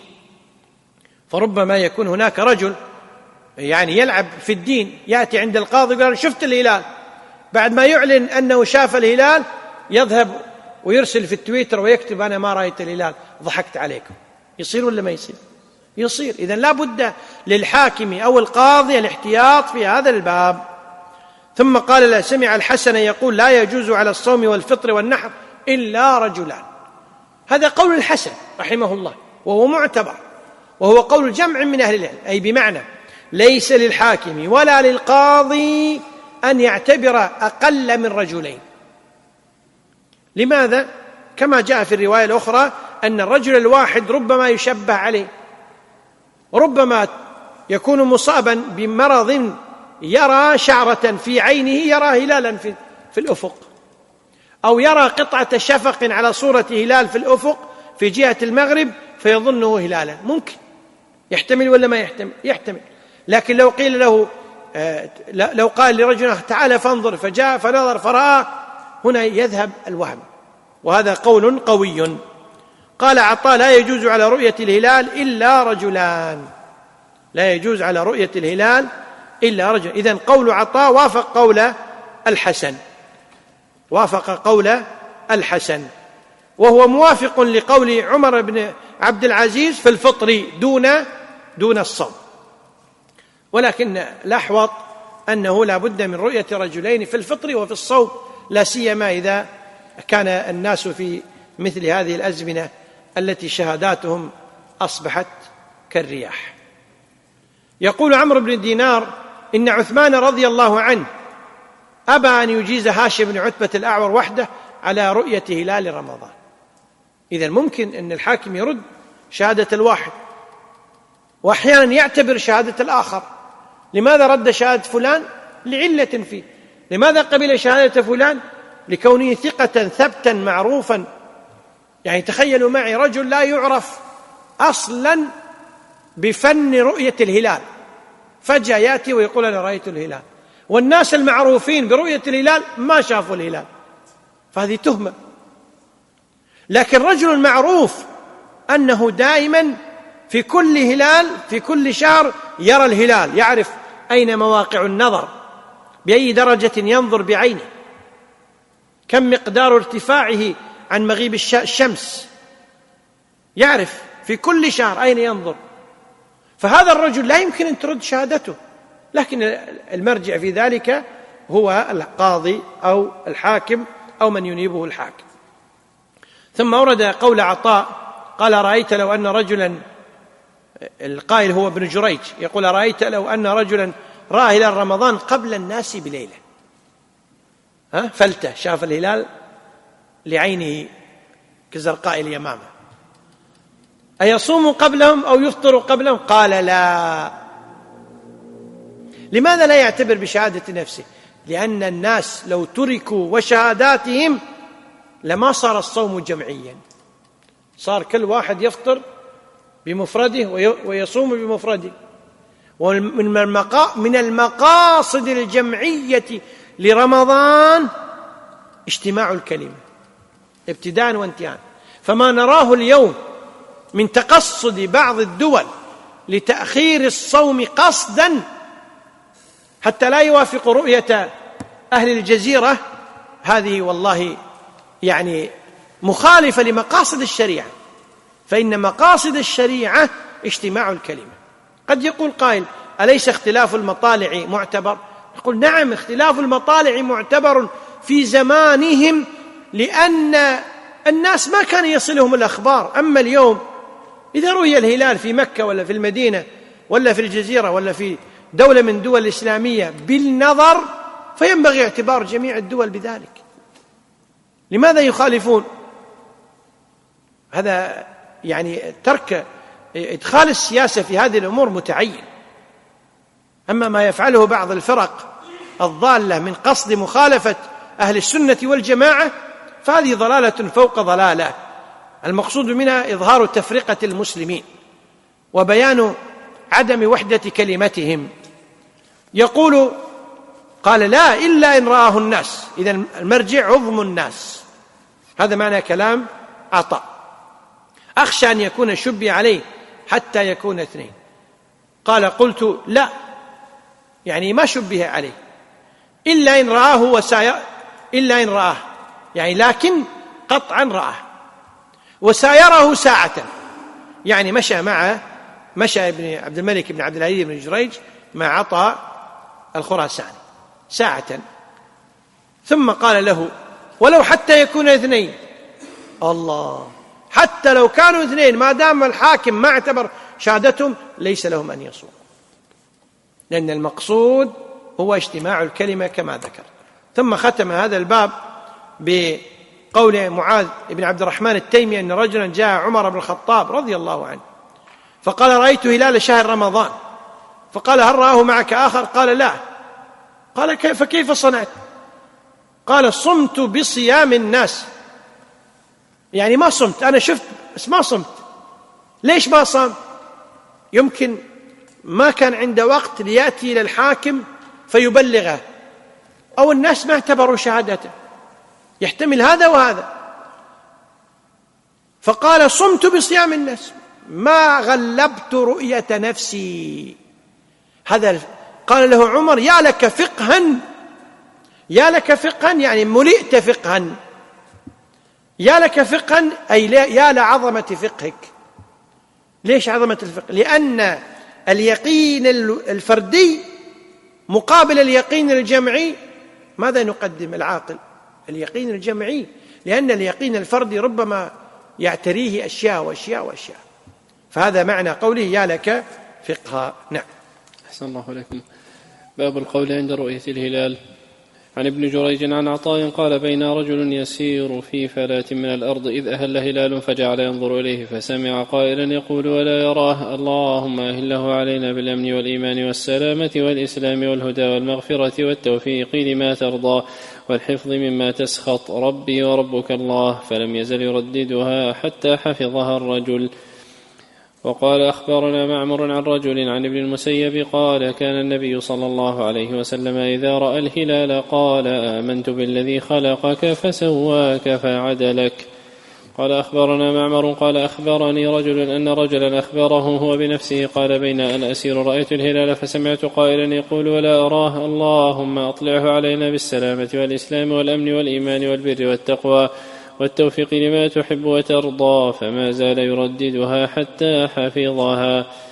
فربما يكون هناك رجل يعني يلعب في الدين، يأتي عند القاضي يقول شفت الهلال، بعد ما يعلن أنه شاف الهلال يذهب ويرسل في التويتر ويكتب أنا ما رأيت الهلال ضحكت عليكم. يصير ولا ما يصير؟ يصير. إذن لا بد للحاكم أو القاضي الاحتياط في هذا الباب. ثم قال لا سمع الحسن يقول لا يجوز على الصوم والفطر والنحر إلا رجلان. هذا قول الحسن رحمه الله وهو معتبر، وهو قول جمع من أهل العلم، أي بمعنى ليس للحاكم ولا للقاضي أن يعتبر أقل من رجلين. لماذا؟ كما جاء في الرواية الأخرى أن الرجل الواحد ربما يشبه عليه، ربما يكون مصابا بمرض يرى شعرة في عينه، يرى هلالا في, في الأفق، أو يرى قطعة شفق على صورة هلال في الأفق في جهة المغرب فيظنه هلالا. ممكن يحتمل ولا ما يحتمل؟ يحتمل. لكن لو قيل له آه لو قال لرجل تعال فانظر فجاء فنظر فرأى، هنا يذهب الوهم، وهذا قول قوي. قال عطاء لا يجوز على رؤية الهلال إلا رجلان، لا يجوز على رؤية الهلال إلا رجل. إذن قول عطاء وافق قول الحسن، وافق قول الحسن، وهو موافق لقول عمر بن عبد العزيز في الفطر دون دون الصوم. ولكن الأحوط أنه لا بد من رؤية رجلين في الفطر وفي الصوم، لا سيما إذا كان الناس في مثل هذه الأزمنة التي شهاداتهم أصبحت كالرياح. يقول عمرو بن دينار إن عثمان رضي الله عنه أبى أن يجيز هاشم بن عتبة الأعور وحده على رؤية هلال رمضان. إذن ممكن أن الحاكم يرد شهادة الواحد، وأحيانا يعتبر شهادة الآخر. لماذا رد شهادة فلان؟ لعلة فيه. لماذا قبل شهادة فلان؟ لكونه ثقة ثبتا معروفا. يعني تخيلوا معي رجل لا يعرف أصلا بفن رؤية الهلال، فجأة يأتي ويقول أنا رأيت الهلال، والناس المعروفين برؤية الهلال ما شافوا الهلال، فهذه تهمة. لكن رجل معروف أنه دائما في كل هلال في كل شهر يرى الهلال، يعرف أين مواقع النظر، بأي درجة ينظر بعينه، كم مقدار ارتفاعه عن مغيب الشمس، يعرف في كل شهر أين ينظر. فهذا الرجل لا يمكن أن ترد شهادته، لكن المرجع في ذلك هو القاضي أو الحاكم أو من ينيبه الحاكم. ثم أورد قول عطاء قال: رأيت لو أن رجلا، القائل هو ابن جريج، يقول: رأيت لو أن رجلا رأى هلال رمضان قبل الناس بليلة، ها فلته، شاف الهلال لعينه كزرقاء اليمامة، أيصوم قبلهم أو يفطر قبلهم؟ قال: لا. لماذا لا يعتبر بشهادة نفسه؟ لأن الناس لو تركوا وشهاداتهم لما صار الصوم جمعيا، صار كل واحد يفطر بمفرده ويصوم بمفرده. ومن المقاصد الجمعية لرمضان اجتماع الكلمة ابتداء وانتهاء. فما نراه اليوم من تقصد بعض الدول لتأخير الصوم قصدا حتى لا يوافق رؤية أهل الجزيرة، هذه والله يعني مخالفة لمقاصد الشريعة، فإن مقاصد الشريعة اجتماع الكلمة. قد يقول قائل: أليس اختلاف المطالع معتبر؟ يقول: نعم، اختلاف المطالع معتبر في زمانهم، لأن الناس ما كان يصلهم الأخبار. أما اليوم إذا رؤي الهلال في مكة ولا في المدينة ولا في الجزيرة ولا في دولة من دول الإسلامية بالنظر، فينبغي اعتبار جميع الدول بذلك. لماذا يخالفون؟ هذا يعني ترك إدخال السياسة في هذه الأمور متعين. أما ما يفعله بعض الفرق الضالة من قصد مخالفة أهل السنة والجماعة فهذه ضلالة فوق ضلالة، المقصود منها إظهار تفرقة المسلمين وبيان عدم وحدة كلمتهم. يقول: قال: لا إلا إن رآه الناس. إذن المرجع عظم الناس، هذا معنى كلام عطاء. أخشى أن يكون شبه عليه حتى يكون اثنين. قال: قلت: لا، يعني ما شبه عليه إلا إن رآه وساير، إلا إن رآه يعني لكن قطعا رآه، وسايره ساعة، يعني مشى مع مشى ابن عبد الملك بن عبد العزيز بن جريج مع عطاء الخراساني ساعة، ثم قال له: ولو حتى يكون اثنين. الله، حتى لو كانوا اثنين ما دام الحاكم ما اعتبر شهادتهم ليس لهم أن يصوموا، لأن المقصود هو اجتماع الكلمة كما ذكر. ثم ختم هذا الباب بقول معاذ بن عبد الرحمن التيمي أن رجلا جاء عمر بن الخطاب رضي الله عنه فقال: رأيت هلال شهر رمضان. فقال: هل رآه معك آخر؟ قال: لا. قال: كيف كيف صنعت؟ قال: صمت بصيام الناس، يعني ما صمت، أنا شفت بس ما صمت. ليش ما صام؟ يمكن ما كان عنده وقت ليأتي إلى الحاكم فيبلغه، أو الناس ما اعتبروا شهادته، يحتمل هذا وهذا. فقال: صمت بصيام الناس، ما غلبت رؤية نفسي. هذا قال له عمر: يا لك فقها، يا لك فقها، يعني ملئت فقها، يا لك فقها أي يا لعظمة فقهك. ليش عظمة الفقه؟ لأن اليقين الفردي مقابل اليقين الجمعي ماذا نقدم العاقل؟ اليقين الجمعي، لأن اليقين الفردي ربما يعتريه أشياء وأشياء وأشياء. فهذا معنى قوله: يا لك فقها. نعم. أحسن الله عليكم. باب القول عند رؤية الهلال. عن ابن جريج عن عطاء قال: بين رجل يسير في فلاة من الأرض إذ أهل هلال فجعل ينظر إليه فسمع قائلا يقول ولا يراه: اللهم أهله علينا بالأمن والإيمان والسلامة والإسلام والهدى والمغفرة والتوفيق لما ترضى والحفظ مما تسخط، ربي وربك الله. فلم يزل يرددها حتى حفظها الرجل. وقال: أخبرنا معمر عن رجل عن ابن المسيب قال: كان النبي صلى الله عليه وسلم إذا رأى الهلال قال: آمنت بالذي خلقك فسواك فعدلك. قال: أخبرنا معمر قال: أخبرني رجل أن رجلا أخبره هو بنفسه قال: بين أن أسير رأيت الهلال فسمعت قائلا يقول ولا أراه: اللهم أطلعه علينا بالسلامة والإسلام والأمن والإيمان والبر والتقوى والتوفيق لما تحب وترضى. فما زال يرددها حتى حفظها.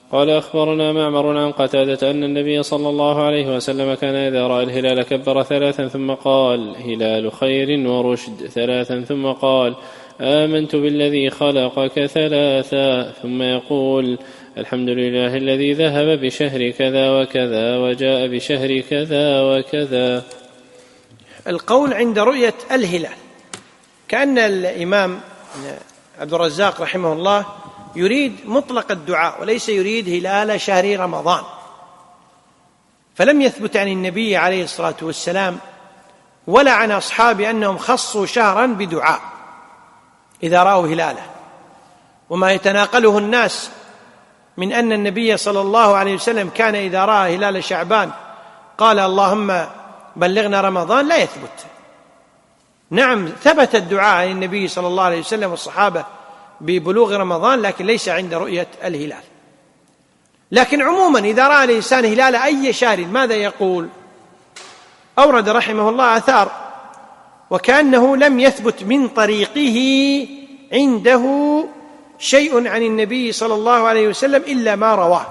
قال أخبرنا معمر عن قتادة أن النبي صلى الله عليه وسلم كان إذا رأى الهلال كبر ثلاثا ثم قال هلال خير ورشد ثلاثا ثم قال آمنت بالذي خلقك ثلاثا ثم يقول الحمد لله الذي ذهب بشهر كذا وكذا وجاء بشهر كذا وكذا. القول عند رؤية الهلال كأن الإمام عبد الرزاق رحمه الله يريد مطلق الدعاء وليس يريد هلال شهر رمضان، فلم يثبت عن النبي عليه الصلاة والسلام ولا عن أصحابه أنهم خصوا شهرا بدعاء إذا رأوا هلاله، وما يتناقله الناس من أن النبي صلى الله عليه وسلم كان إذا رأى هلال شعبان قال اللهم بلغنا رمضان لا يثبت. نعم ثبت الدعاء عن النبي صلى الله عليه وسلم والصحابة ببلوغ رمضان، لكن ليس عند رؤية الهلال. لكن عموما إذا رأى الإنسان هلال أي شهر ماذا يقول؟ أورد رحمه الله آثار وكأنه لم يثبت من طريقه عنده شيء عن النبي صلى الله عليه وسلم إلا ما رواه.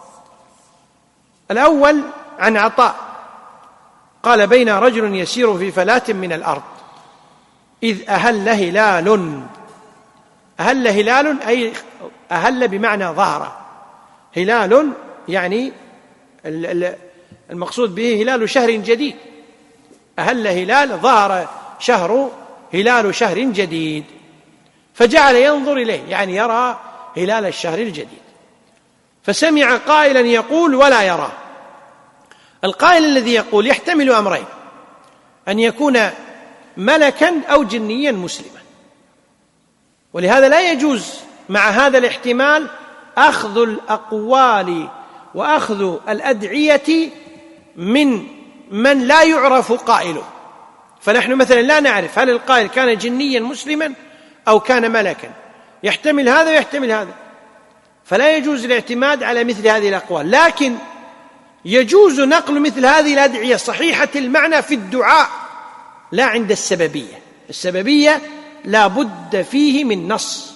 الأول عن عطاء قال بين رجل يسير في فلاة من الأرض إذ أهل هلال. أهل هلال أي أهل بمعنى ظهر، هلال يعني المقصود به هلال شهر جديد، أهل هلال ظهر شهر هلال شهر جديد، فجعل ينظر إليه يعني يرى هلال الشهر الجديد، فسمع قائلا يقول ولا يرى. القائل الذي يقول يحتمل أمرين، أن يكون ملكا أو جنيا مسلما، ولهذا لا يجوز مع هذا الاحتمال أخذ الأقوال وأخذ الأدعية من من لا يعرف قائله. فنحن مثلا لا نعرف هل القائل كان جنيا مسلما أو كان ملكا، يحتمل هذا ويحتمل هذا، فلا يجوز الاعتماد على مثل هذه الأقوال. لكن يجوز نقل مثل هذه الأدعية صحيحة المعنى في الدعاء لا عند السببية. السببية لا بد فيه من نص،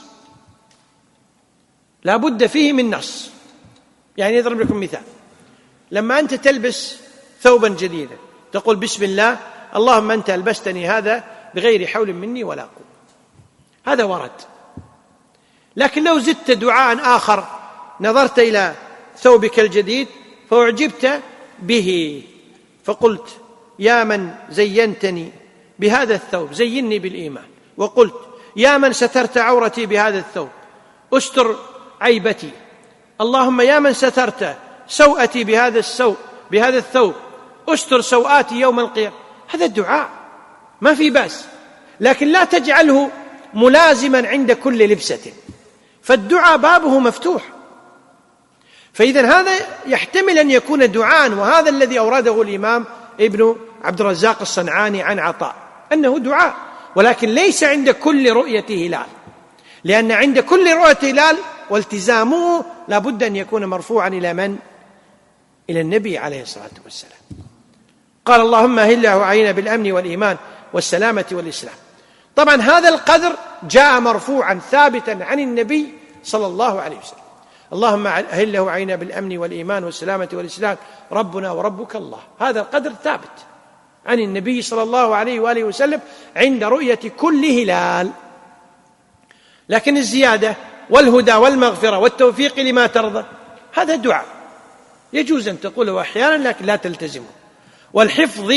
لا بد فيه من نص. يعني أضرب لكم مثال، لما أنت تلبس ثوبا جديدا تقول بسم الله اللهم أنت ألبستني هذا بغير حول مني ولا قوة، هذا ورد. لكن لو زدت دعاء آخر، نظرت إلى ثوبك الجديد فأعجبت به فقلت يا من زينتني بهذا الثوب زيني بالإيمان، وقلت يا من سترت عورتي بهذا الثوب أستر عيبتي، اللهم يا من سترت سوءتي بهذا السوء بهذا الثوب أستر سوءاتي يوم القيامة. هذا الدعاء ما في بأس، لكن لا تجعله ملازما عند كل لبسة، فالدعاء بابه مفتوح. فإذا هذا يحتمل أن يكون دعاء، وهذا الذي أورده الإمام ابن عبد الرزاق الصنعاني عن عطاء أنه دعاء، ولكن ليس عند كل رؤية هلال، لأن عند كل رؤية هلال والتزامه لابد أن يكون مرفوعا إلى من؟ إلى النبي عليه الصلاة والسلام. قال اللهم أهله علينا بالأمن والإيمان والسلامة والإسلام. طبعا هذا القدر جاء مرفوعا ثابتا عن النبي صلى الله عليه وسلم، اللهم أهله علينا بالأمن والإيمان والسلامة والإسلام ربنا وربك الله. هذا القدر ثابت عن النبي صلى الله عليه وآله وسلم عند رؤية كل هلال. لكن الزيادة والهدى والمغفرة والتوفيق لما ترضى هذا دعاء يجوز أن تقوله أحيانا لكن لا تلتزمه. والحفظ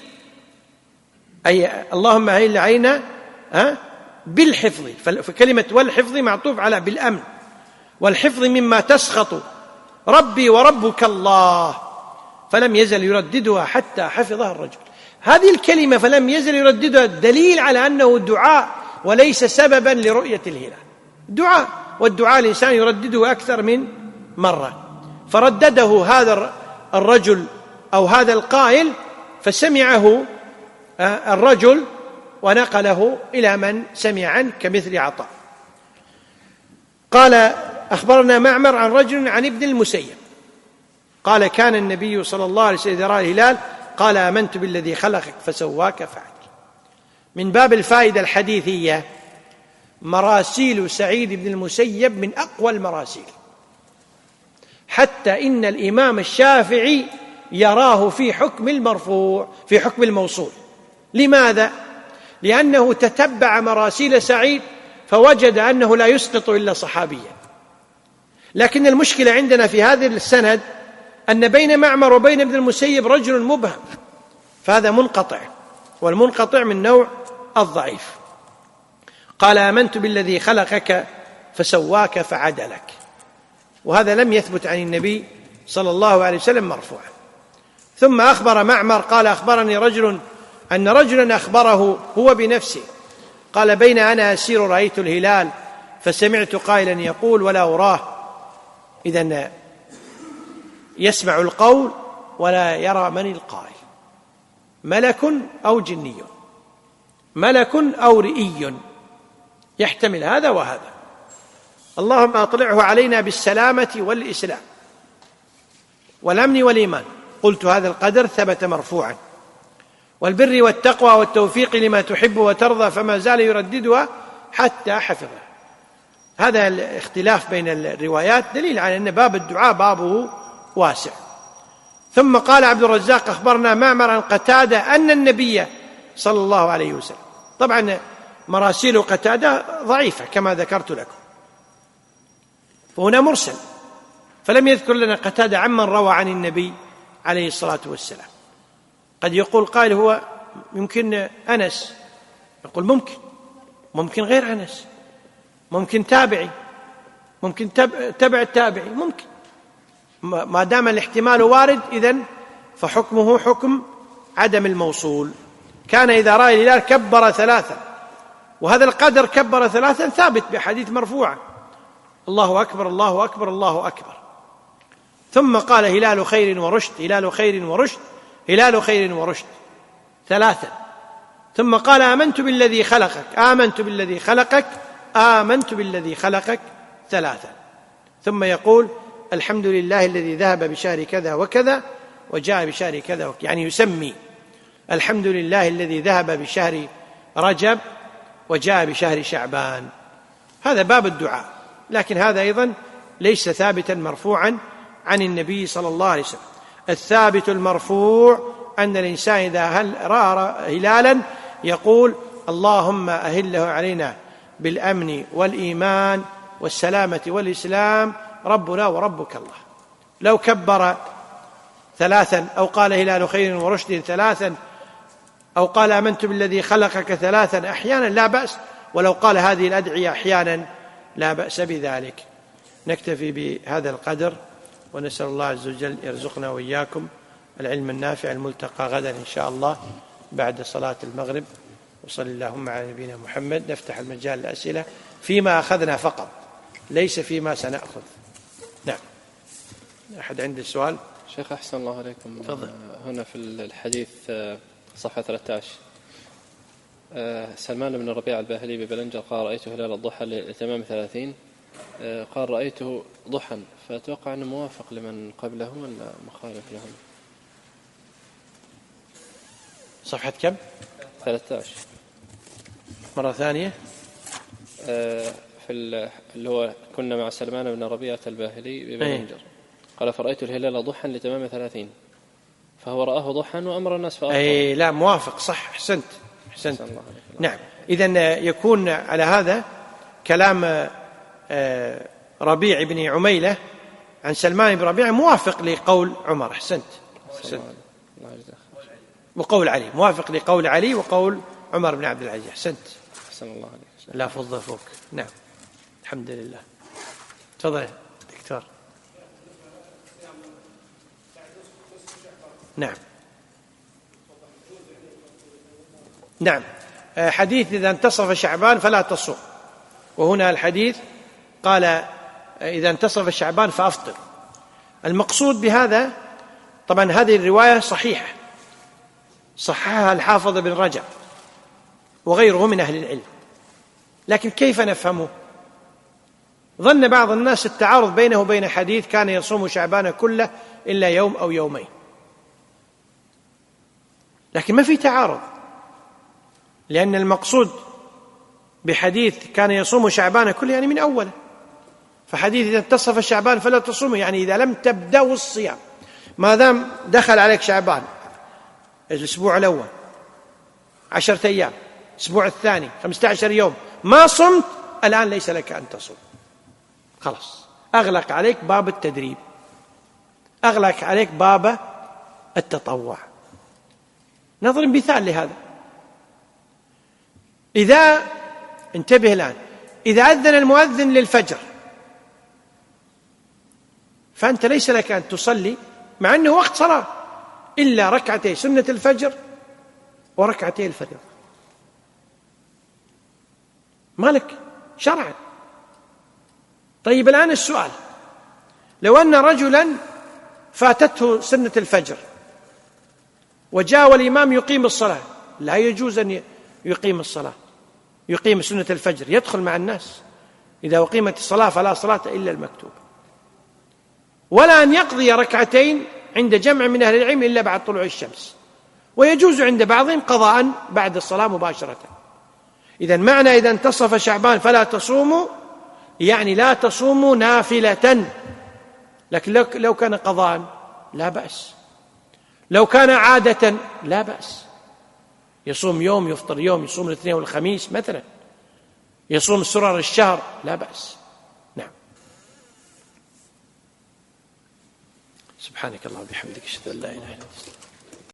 أي اللهم أهل علينا بالحفظ، فكلمة والحفظ معطوف على بالأمن، والحفظ مما تسخط ربي وربك الله، فلم يزل يرددها حتى حفظها الرجل. هذه الكلمة فلم يزل يرددها دليل على أنه دعاء وليس سببا لرؤية الهلال، دعاء، والدعاء الإنسان يردده أكثر من مرة. فردده هذا الرجل أو هذا القائل فسمعه الرجل ونقله إلى من سمع عنه كمثل عطاء. قال أخبرنا معمر عن رجل عن ابن المسيب قال كان النبي صلى الله عليه وسلم إذا رأى الهلال قال آمنت بالذي خلقك فسواك فعدل. من باب الفائدة الحديثية، مراسيل سعيد بن المسيب من أقوى المراسيل، حتى إن الإمام الشافعي يراه في حكم المرفوع في حكم الموصول. لماذا؟ لأنه تتبع مراسيل سعيد فوجد أنه لا يسقط إلا صحابيا. لكن المشكلة عندنا في هذا السند أن بين معمر وبين ابن المسيب رجل مبهم، فهذا منقطع، والمنقطع من نوع الضعيف. قال آمنت بالذي خلقك فسواك فعدلك، وهذا لم يثبت عن النبي صلى الله عليه وسلم مرفوعا. ثم أخبر معمر قال أخبرني رجل أن رجلا أخبره هو بنفسه قال بين أنا أسير رأيت الهلال فسمعت قائلا يقول ولا أراه، إذن يسمع القول ولا يرى من القائل، ملك أو جني، ملك أو رئي، يحتمل هذا وهذا. اللهم أطلعه علينا بالسلامة والإسلام والأمن والإيمان. قلت هذا القدر ثبت مرفوعا. والبر والتقوى والتوفيق لما تحب وترضى فما زال يرددها حتى حفظها. هذا الاختلاف بين الروايات دليل على أن باب الدعاء بابه واسع. ثم قال عبد الرزاق أخبرنا معمر عن قتادة أن النبي صلى الله عليه وسلم، طبعا مراسيل قتادة ضعيفة كما ذكرت لكم، وهنا مرسل، فلم يذكر لنا قتادة عمن روى عن النبي عليه الصلاة والسلام. قد يقول قائل هو يمكن أنس، يقول ممكن، ممكن غير أنس، ممكن تابعي، ممكن تبع التابعي، ممكن، ما دام الاحتمال وارد إذن فحكمه حكم عدم الموصول. كان إذا رأى الهلال كبر ثلاثا، وهذا القدر كبر ثلاثا ثابت بحديث مرفوعة، الله أكبر الله أكبر الله أكبر. ثم قال هلال خير ورشد، هلال خير ورشد، هلال خير ورشد ثلاثا. ثم قال آمنت بالذي خلقك، آمنت بالذي خلقك، آمنت بالذي خلقك ثلاثا. ثم يقول الحمد لله الذي ذهب بشهر كذا وكذا وجاء بشهر كذا وكذا، يعني يسمي الحمد لله الذي ذهب بشهر رجب وجاء بشهر شعبان. هذا باب الدعاء، لكن هذا أيضا ليس ثابتا مرفوعا عن النبي صلى الله عليه وسلم. الثابت المرفوع أن الإنسان إذا رأى هلالا يقول اللهم أهله علينا بالأمن والإيمان والسلامة والإسلام ربنا وربك الله. لو كبر ثلاثا أو قال هلال خير ورشد ثلاثا أو قال آمنت بالذي خلقك ثلاثا أحيانا لا بأس، ولو قال هذه الأدعية أحيانا لا بأس بذلك. نكتفي بهذا القدر، ونسأل الله عز وجل يرزقنا وإياكم العلم النافع. الملتقى غدا إن شاء الله بعد صلاة المغرب. وصلى اللهم على نبينا محمد. نفتح المجال للأسئلة فيما أخذنا فقط، ليس فيما سنأخذ. نعم، أحد عنده سؤال؟ شيخ أحسن الله عليكم. تفضل. هنا في الحديث صفحة ثلاثة عشر سلمان بن الربيع الباهلي ببلنجر قال رأيت هلال الضحى لتمام ثلاثين، قال رأيته ضحى، فأتوقع أنه موافق لمن قبله ولا مخالف لهم؟ صفحة كم؟ ثلاثة عشر مرة ثانية. في اللي هو كنا مع سلمان بن ربيعة الباهلي ببلنجر قال فرأيت الهلال ضحى لتمام ثلاثين، فهو رآه ضحى وأمر الناس فأفطر. أي لا، موافق، صح، أحسنت أحسنت. نعم، إذن يكون على هذا كلام ربيع بن عميلة عن سلمان بن ربيعة موافق لقول عمر. أحسنت أحسنت. وقول علي موافق لقول علي وقول عمر بن عبد العزيز. أحسنت أحسن الله عليك. لا فضل فوق. نعم، الحمد لله. تفضل دكتور. نعم نعم حديث إذا انتصف شعبان فلا تصوم، وهنا الحديث قال إذا انتصف شعبان فأفطر. المقصود بهذا طبعا هذه الرواية صحيحة، صححها الحافظ بن رجب وغيره من أهل العلم، لكن كيف نفهمه؟ ظن بعض الناس التعارض بينه وبين حديث كان يصوم شعبان كله إلا يوم أو يومين، لكن ما في تعارض، لأن المقصود بحديث كان يصوم شعبان كله يعني من أوله، فحديث إذا انتصف شعبان فلا تصوموا، يعني إذا لم تبدأوا الصيام، ما دام دخل عليك شعبان الأسبوع الأول عشرة أيام، الأسبوع الثاني خمسة عشر يوم ما صمت، الآن ليس لك أن تصوم، خلاص أغلق عليك باب التدريب، أغلق عليك باب التطوع. نضرب مثال لهذا. إذا انتبه الآن، إذا أذن المؤذن للفجر فأنت ليس لك أن تصلي مع أنه وقت صلاة إلا ركعتي سنة الفجر وركعتي الفجر، مالك شرعا. طيب الآن السؤال، لو أن رجلا فاتته سنة الفجر وجاء والإمام يقيم الصلاة، لا يجوز أن يقيم الصلاة، يقيم سنة الفجر، يدخل مع الناس، إذا أقيمت الصلاة فلا صلاة إلا المكتوب، ولا أن يقضي ركعتين عند جمع من أهل العلم إلا بعد طلوع الشمس، ويجوز عند بعضهم قضاء بعد الصلاة مباشرة. إذن معنى إذا انتصف شعبان فلا تصوموا، يعني لا تصوموا نافلة، لكن لو كان قضاء لا بأس، لو كان عادة لا بأس، يصوم يوم يفطر يوم، يصوم الاثنين والخميس مثلا، يصوم سرر الشهر لا بأس. نعم. سبحانك اللهم وبحمدك، أشهد أن لا إله إلا أنت.